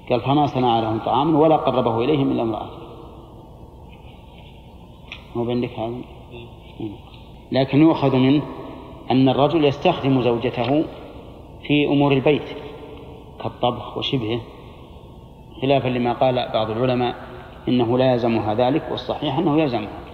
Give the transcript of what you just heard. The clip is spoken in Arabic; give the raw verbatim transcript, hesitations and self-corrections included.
قال فما صنع لهم طعاما ولا قربه إليهم إلا امرأته. مو بينك هذا؟ لكن يؤخذ منه أن الرجل يستخدم زوجته في أمور البيت كالطبخ وشبهه، خلافا لما قال بعض العلماء إنه لا يلزمها ذلك، والصحيح أنه يلزمها.